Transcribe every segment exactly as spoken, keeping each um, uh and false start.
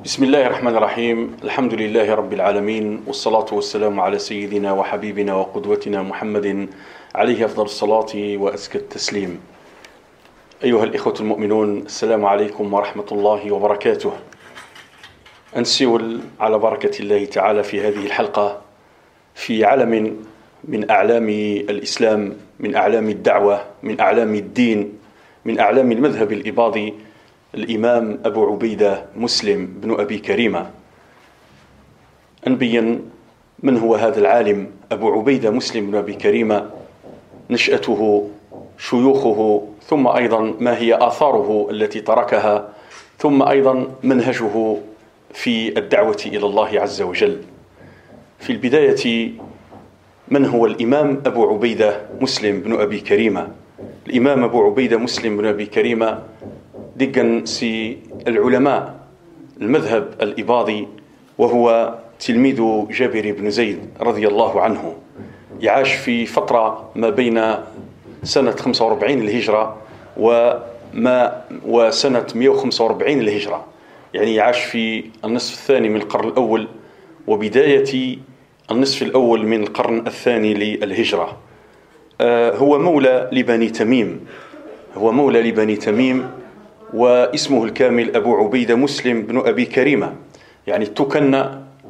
بسم الله الرحمن الرحيم. الحمد لله رب العالمين، والصلاة والسلام على سيدنا وحبيبنا وقدوتنا محمد عليه أفضل الصلاة وأزكى التسليم. أيها الإخوة المؤمنون، السلام عليكم ورحمة الله وبركاته. أنسول على بركة الله تعالى في هذه الحلقة في علم من أعلام الإسلام، من أعلام الدعوة، من أعلام الدين، من أعلام المذهب الإباضي، الإمام أبو عبيدة مسلم بن أبي كريمة. نبين من هو هذا العالم أبو عبيدة مسلم بن أبي كريمة، نشأته، شيوخه، ثم أيضا ما هي آثاره التي تركها، ثم أيضا منهجه في الدعوة إلى الله عز وجل. في البداية، من هو الإمام أبو عبيدة مسلم بن أبي كريمة؟ الإمام أبو عبيدة مسلم بن أبي كريمة دقا سي العلماء المذهب الإباضي، وهو تلميذ جابر بن زيد رضي الله عنه. يعاش في فترة ما بين سنة خمسة وأربعين الهجرة وما وسنة مئة وخمسة وأربعين الهجرة، يعني يعاش في النصف الثاني من القرن الأول وبداية النصف الأول من القرن الثاني للهجرة. هو مولى لبني تميم، هو مولى لبني تميم واسمه الكامل أبو عبيدة مسلم بن أبي كريمة، يعني تكنى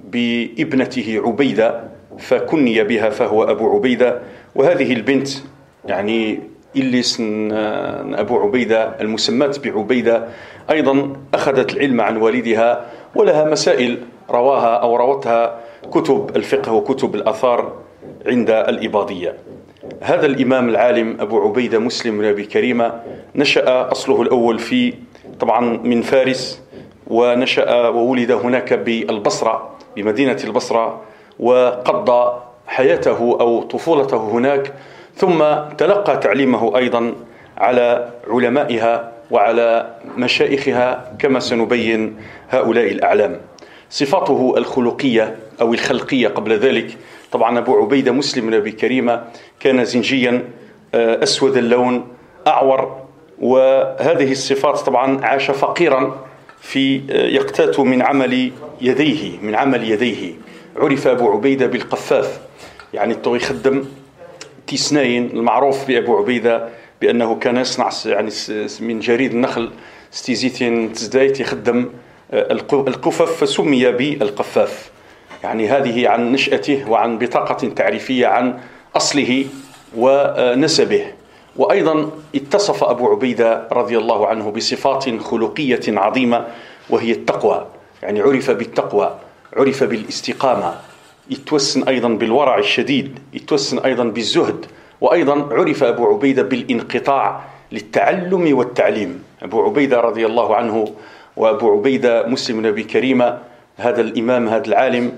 بابنته عبيدة فكني بها فهو أبو عبيدة. وهذه البنت يعني إليس أبو عبيدة المسمات بعبيدة أيضا أخذت العلم عن والدها، ولها مسائل رواها أو روتها كتب الفقه وكتب الآثار عند الإباضية. هذا الإمام العالم أبو عبيدة مسلم بن أبي كريمة نشأ أصله الأول في طبعا من فارس، ونشأ وولد هناك بالبصرة، بمدينة البصرة، وقضى حياته أو طفولته هناك، ثم تلقى تعليمه أيضا على علمائها وعلى مشايخها كما سنبين هؤلاء الأعلام. صفاته الخلقية أو الخلقية قبل ذلك، طبعا أبو عبيدة مسلم بن أبي كريمة كان زنجيا أسود اللون أعور، وهذه الصفات طبعا عاش فقيرا في يقتات من عمل يديه من عمل يديه عرف أبو عبيدة بالقفاف، يعني الطو يخدم تيسناين. المعروف بأبو عبيدة بأنه كان يصنع يعني من جريد النخل ستيزيتين تزدايت يخدم القفف، فسمي بالقفاف. يعني هذه عن نشأته وعن بطاقة تعريفية عن أصله ونسبه. وأيضا اتصف أبو عبيدة رضي الله عنه بصفات خلقية عظيمة، وهي التقوى، يعني عرف بالتقوى، عرف بالاستقامة، يتوسن أيضا بالورع الشديد، يتوسن أيضا بالزهد، وأيضا عرف أبو عبيدة بالانقطاع للتعلم والتعليم. أبو عبيدة رضي الله عنه وأبو عبيدة مسلم بن أبي كريمة هذا الإمام هذا العالم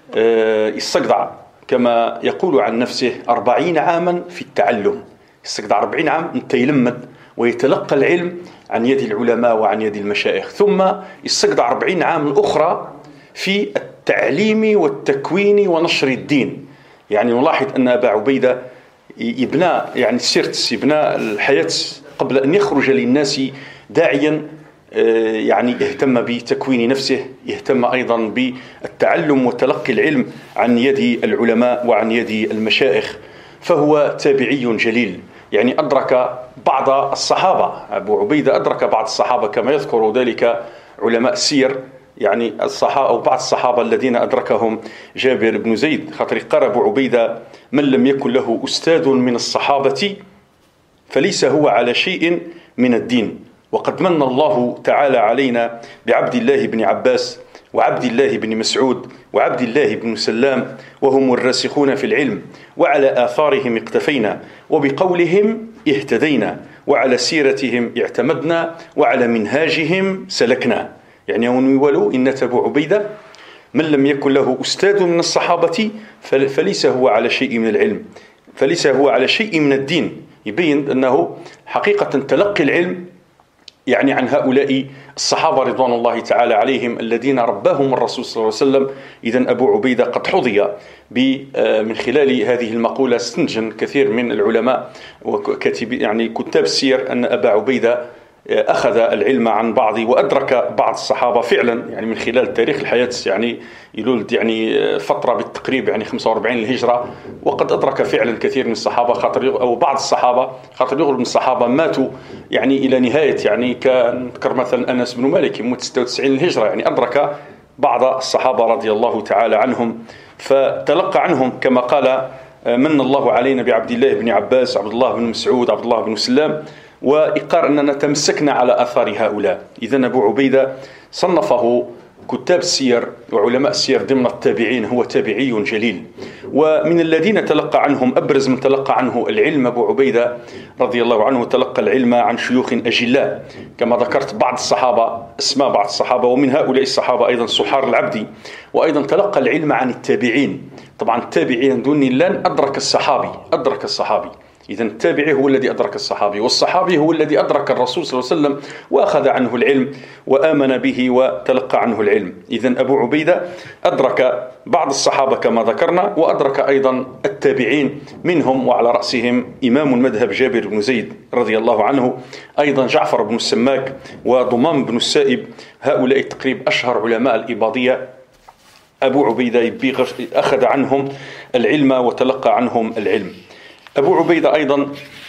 استقضى كما يقول عن نفسه أربعين عاما في التعلم. استقضى أربعين عام أنت يلمد ويتلقى العلم عن يد العلماء وعن يد المشايخ، ثم استقضى أربعين عام أخرى في التعليم والتكوين ونشر الدين. يعني نلاحظ أن أبا عبيدة يبنى يعني سيرت يبنى الحياة قبل أن يخرج للناس داعيا، يعني اهتم بتكوين نفسه، يهتم أيضا بالتعلم وتلقي العلم عن يد العلماء وعن يد المشايخ. فهو تابعي جليل، يعني أدرك بعض الصحابة. أبو عبيدة أدرك بعض الصحابة كما يذكر ذلك علماء السير، يعني الصحابة أو بعض الصحابة الذين أدركهم جابر بن زيد. خاطر قال أبو عبيدة: من لم يكن له أستاذ من الصحابة فليس هو على شيء من الدين. وقد من الله تعالى علينا بعبد الله بن عباس وعبد الله بن مسعود وعبد الله بن سلام، وهم الراسخون في العلم، وعلى آثارهم اقتفينا، وبقولهم اهتدينا، وعلى سيرتهم اعتمدنا، وعلى منهاجهم سلكنا. يعني ولو إن أبو عبيدة من لم يكن له أستاذ من الصحابة فليس هو على شيء من العلم، فليس هو على شيء من الدين. يبين أنه حقيقة تلقي العلم يعني عن هؤلاء الصحابة رضوان الله تعالى عليهم الذين رباهم الرسول صلى الله عليه وسلم. إذن أبو عبيدة قد حظي من خلال هذه المقولة استنجن كثير من العلماء وكاتب يعني كتاب السير أن أبا عبيدة أخذ العلم عن بعض وأدرك بعض الصحابة فعلا، يعني من خلال تاريخ الحياة، يعني يلولد يعني فترة بالتقريب يعني خمسة وأربعين للهجرة، وقد أدرك فعلا كثير من الصحابة خاطر أو بعض الصحابة خاطر يغلب من الصحابة ماتوا يعني إلى نهاية، يعني كنذكر مثلا أنس بن مالك يموت ستة وتسعين للهجرة، يعني أدرك بعض الصحابة رضي الله تعالى عنهم، فتلقى عنهم كما قال من الله علينا بعبد الله بن عباس، عبد الله بن مسعود، عبد الله بن سلام، وإقرار أننا تمسكنا على آثار هؤلاء. إذن أبو عبيدة صنفه كتاب السير وعلماء السير ضمن التابعين، هو تابعي جليل، ومن الذين تلقى عنهم أبرز من تلقى عنه العلم أبو عبيدة رضي الله عنه تلقى العلم عن شيوخ أجلاء كما ذكرت بعض الصحابة، اسماء بعض الصحابة، ومن هؤلاء الصحابة أيضا سحار العبدي، وأيضا تلقى العلم عن التابعين. طبعا التابعين دون لن أدرك الصحابي أدرك الصحابي إذن التابعي هو الذي أدرك الصحابي، والصحابي هو الذي أدرك الرسول صلى الله عليه وسلم وأخذ عنه العلم وآمن به وتلقى عنه العلم. إذن أبو عبيدة أدرك بعض الصحابة كما ذكرنا، وأدرك أيضا التابعين منهم وعلى رأسهم إمام المذهب جابر بن زيد رضي الله عنه، أيضا جعفر بن السماك وضمام بن السائب، هؤلاء تقريب أشهر علماء الإباضية. أبو عبيدة أخذ عنهم العلم وتلقى عنهم العلم. أبو عبيدة أيضا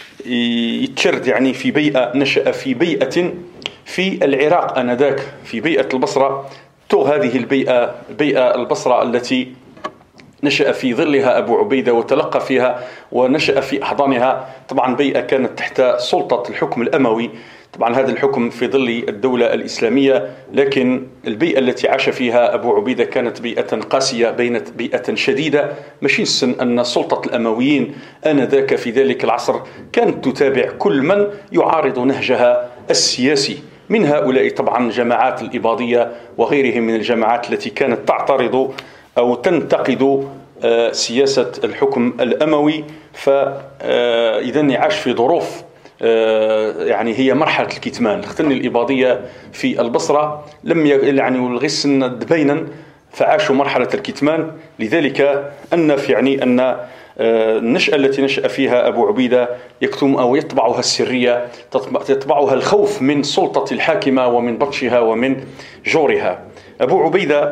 يتشرد يعني في بيئة، نشأ في بيئة في العراق آنذاك، في بيئة البصرة. تو هذه البيئة بيئة البصرة التي نشأ في ظلها أبو عبيدة وتلقى فيها ونشأ في أحضانها. طبعا بيئة كانت تحت سلطة الحكم الأموي، طبعا هذا الحكم في ظل الدولة الإسلامية، لكن البيئة التي عاش فيها أبو عبيدة كانت بيئة قاسية، بيئة شديدة، ماشي السن أن سلطة الأمويين آنذاك في ذلك العصر كانت تتابع كل من يعارض نهجها السياسي، من هؤلاء طبعا جماعات الإباضية وغيرهم من الجماعات التي كانت تعترض أو تنتقد سياسة الحكم الأموي. فإذن يعاش في ظروف يعني هي مرحلة الكتمان. اختن الإباضية في البصرة لم يعني الغسن دبينا، فعاشوا مرحلة الكتمان، لذلك أن في يعني أن النشأة التي نشأ فيها أبو عبيدة يكتم أو يطبعها السرية، يطبعها الخوف من سلطة الحاكمة ومن بطشها ومن جورها. أبو عبيدة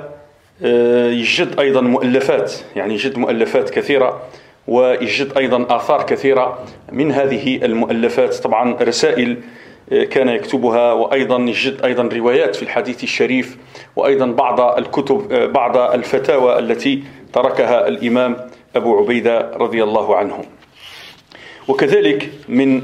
يجد أيضا مؤلفات، يعني يجد مؤلفات كثيرة، ويجد أيضا آثار كثيرة. من هذه المؤلفات طبعا رسائل كان يكتبها، وأيضا يجد أيضا روايات في الحديث الشريف، وأيضا بعض الكتب بعض الفتاوى التي تركها الإمام أبو عبيدة رضي الله عنه. وكذلك من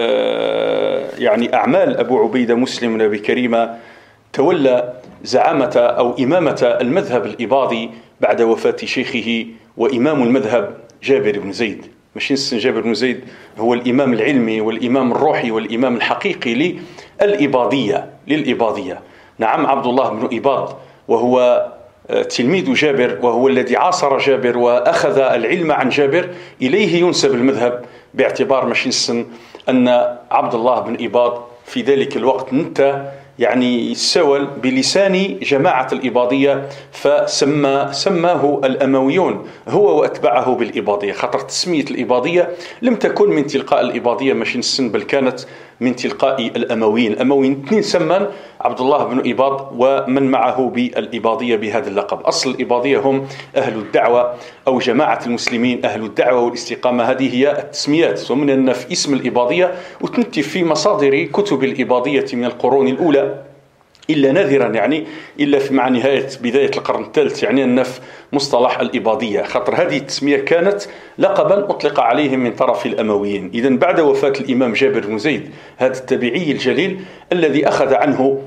يعني أعمال أبو عبيدة مسلم بن أبي كريمة تولى زعامة أو إمامة المذهب الإباضي بعد وفاة شيخه وإمام المذهب جابر بن زيد. ماشي نسن جابر بن زيد هو الإمام العلمي والإمام الروحي والإمام الحقيقي للإباضية للإباضية نعم عبد الله بن إباض، وهو تلميذ جابر، وهو الذي عاصر جابر وأخذ العلم عن جابر، إليه ينسب المذهب، باعتبار ماشي نسن أن عبد الله بن إباض في ذلك الوقت نتا يعني سول بلسان جماعة الإباضية، فسمى سماه الأمويون هو وأتبعه بالإباضية، خاطر تسمية الإباضية لم تكن من تلقاء الإباضية ماشي نسن، بل كانت من تلقاء الأمويين. الأمويين اثنين سمان عبد الله بن إباض ومن معه بالإباضية بهذا اللقب. أصل الإباضية هم أهل الدعوة أو جماعة المسلمين، أهل الدعوة والاستقامة، هذه هي التسميات. ومن أن في اسم الإباضية وتنتي في مصادر كتب الإباضية من القرون الأولى إلا نادرا، يعني إلا في مع نهاية بداية القرن الثالث، يعني أن في مصطلح الإباضية، خاطر هذه التسمية كانت لقبا أطلق عليهم من طرف الأمويين. إذن بعد وفاة الإمام جابر بن زيد هذا التابعي الجليل الذي أخذ عنه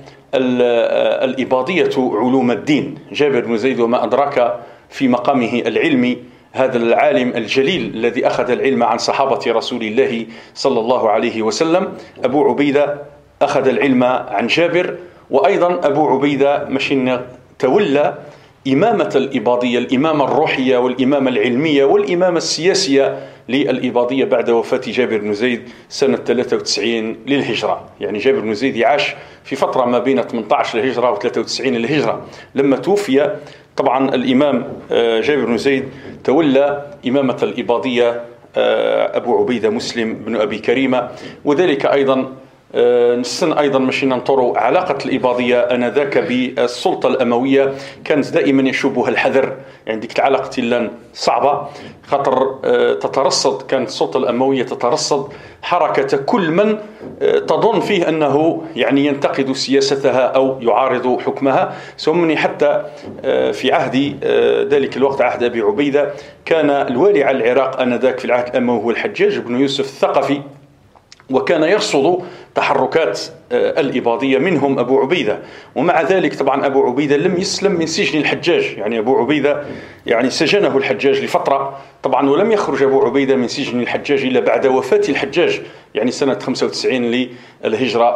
الإباضية علوم الدين، جابر بن زيد وما أدراك في مقامه العلمي، هذا العالم الجليل الذي أخذ العلم عن صحابة رسول الله صلى الله عليه وسلم. أبو عبيدة أخذ العلم عن جابر، وأيضا أبو عبيدة مشين تولى إمامة الإباضية، الإمامة الروحية والإمامة العلمية والإمامة السياسية للإباضية بعد وفاة جابر بن زيد سنة ثلاثة وتسعين للهجرة. يعني جابر بن زيد يعاش في فترة ما بين ثمانية عشر للهجرة و ثلاثة وتسعين للهجرة. لما توفي طبعا الإمام جابر بن زيد تولى إمامة الإباضية أبو عبيدة مسلم بن أبي كريمة، وذلك أيضا نسن أيضا ماشي ننطروا علاقة الإباضية آنذاك بالسلطة الأموية كانت دائما يشوبها الحذر، يعني ديك العلاقة لان صعبة خاطر تترصد، كانت السلطة الأموية تترصد حركة كل من تظن فيه أنه يعني ينتقد سياستها أو يعارض حكمها. سمني حتى في عهد ذلك الوقت عهد أبي عبيدة كان الوالي على العراق آنذاك في العهد الأموي هو الحجاج بن يوسف الثقفي، وكان يرصد تحركات الإباضية منهم أبو عبيدة. ومع ذلك طبعا أبو عبيدة لم يسلم من سجن الحجاج، يعني أبو عبيدة يعني سجنه الحجاج لفترة طبعا، ولم يخرج أبو عبيدة من سجن الحجاج إلا بعد وفاة الحجاج يعني سنة خمسة وتسعين للهجرة،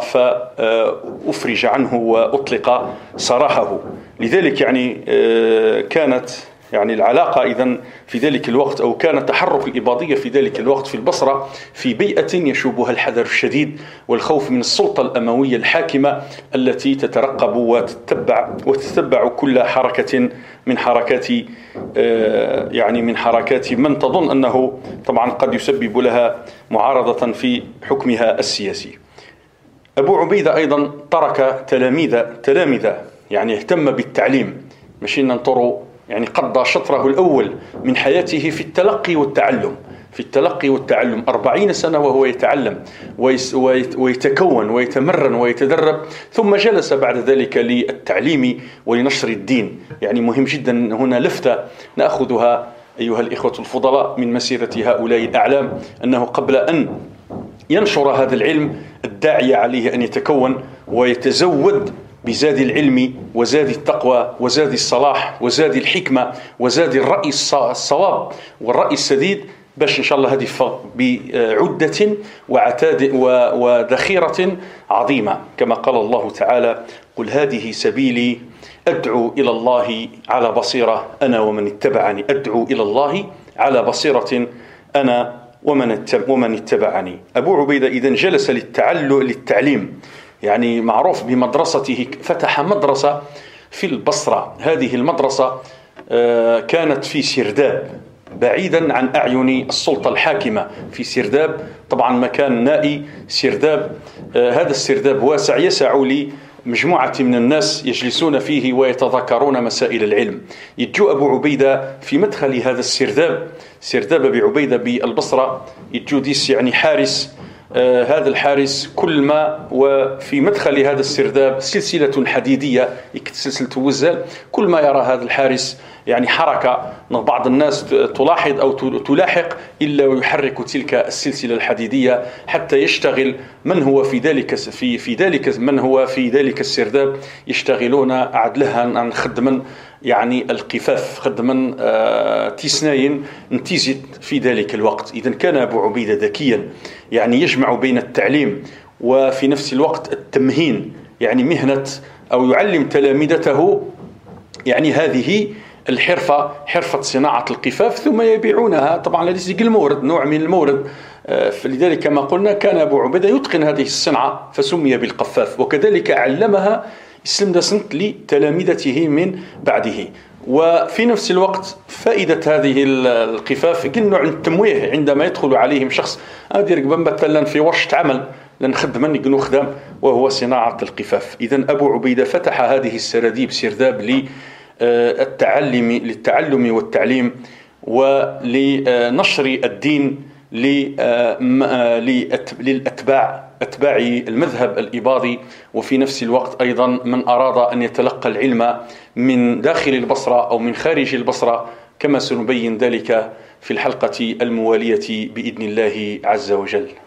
فأفرج عنه وأطلق سراحه. لذلك يعني كانت يعني العلاقة إذن في ذلك الوقت، أو كان تحرك الإباضية في ذلك الوقت في البصرة في بيئة يشوبها الحذر الشديد والخوف من السلطة الأموية الحاكمة التي تترقب وتتبع وتتبع كل حركة من حركات يعني من حركات من تظن أنه طبعا قد يسبب لها معارضة في حكمها السياسي. أبو عبيدة أيضا ترك تلاميذ تلاميذ يعني اهتم بالتعليم، ماشي ننطروا يعني قضى شطره الأول من حياته في التلقي والتعلم في التلقي والتعلم أربعين سنة وهو يتعلم ويتكون ويتمرن ويتدرب، ثم جلس بعد ذلك للتعليم ولنشر الدين. يعني مهم جدا هنا لفتة نأخذها أيها الإخوة الفضلاء من مسيرة هؤلاء الأعلام، أنه قبل أن ينشر هذا العلم الداعية عليه أن يتكون ويتزود بزاد العلم وزاد التقوى وزاد الصلاح وزاد الحكمة وزاد الرأي الصواب والرأي السديد، باش إن شاء الله هذه بعدة وعتاد وذخيرة عظيمة، كما قال الله تعالى: قل هذه سبيلي أدعو إلى الله على بصيرة أنا ومن اتبعني. أدعو إلى الله على بصيرة أنا ومن اتبعني. أبو عبيدة إذن جلس للتعلم للتعليم، يعني معروف بمدرسته، فتح مدرسة في البصرة. هذه المدرسة كانت في سرداب بعيدا عن أعين السلطة الحاكمة، في سرداب طبعا مكان نائي سرداب. هذا السرداب واسع يسع لمجموعة من الناس يجلسون فيه ويتذكرون مسائل العلم. يجو أبو عبيدة في مدخل هذا السرداب، سرداب أبي عبيدة بالبصرة، يجو ديس يعني حارس. آه هذا الحارس كل ما وفي مدخل هذا السرداب سلسلة حديدية سلسلة وزال، كل ما يرى هذا الحارس يعني حركة بعض الناس تلاحظ أو تلاحق إلا ويحرك تلك السلسلة الحديدية حتى يشتغل من هو في ذلك في في ذلك من هو في ذلك السرداب، يشتغلون عدلها عن خدما يعني القفاف خدما آه تسناين انتزت في ذلك الوقت. إذن كان أبو عبيدة ذكيا، يعني يجمع بين التعليم وفي نفس الوقت التمهين، يعني مهنة أو يعلم تلامذته يعني هذه الحرفة، حرفة صناعة القفاف، ثم يبيعونها طبعا لديك المورد، نوع من المورد. فلذلك كما قلنا كان أبو عبيدة يتقن هذه الصنعة فسمي بالقفاف، وكذلك علمها اسلم دسنت لتلامذته من بعده. وفي نفس الوقت فائدة هذه القفاف كنوع من التمويه عندما يدخل عليهم شخص أدير مثلا في ورشة عمل لن خدما يقنو خدام وهو صناعة القفاف. إذن أبو عبيدة فتح هذه السراديب سرداب للتعلم للتعلم والتعليم ولنشر الدين للأتباع أتباع المذهب الإباضي، وفي نفس الوقت أيضا من أراد أن يتلقى العلم من داخل البصرة أو من خارج البصرة، كما سنبين ذلك في الحلقة الموالية بإذن الله عز وجل.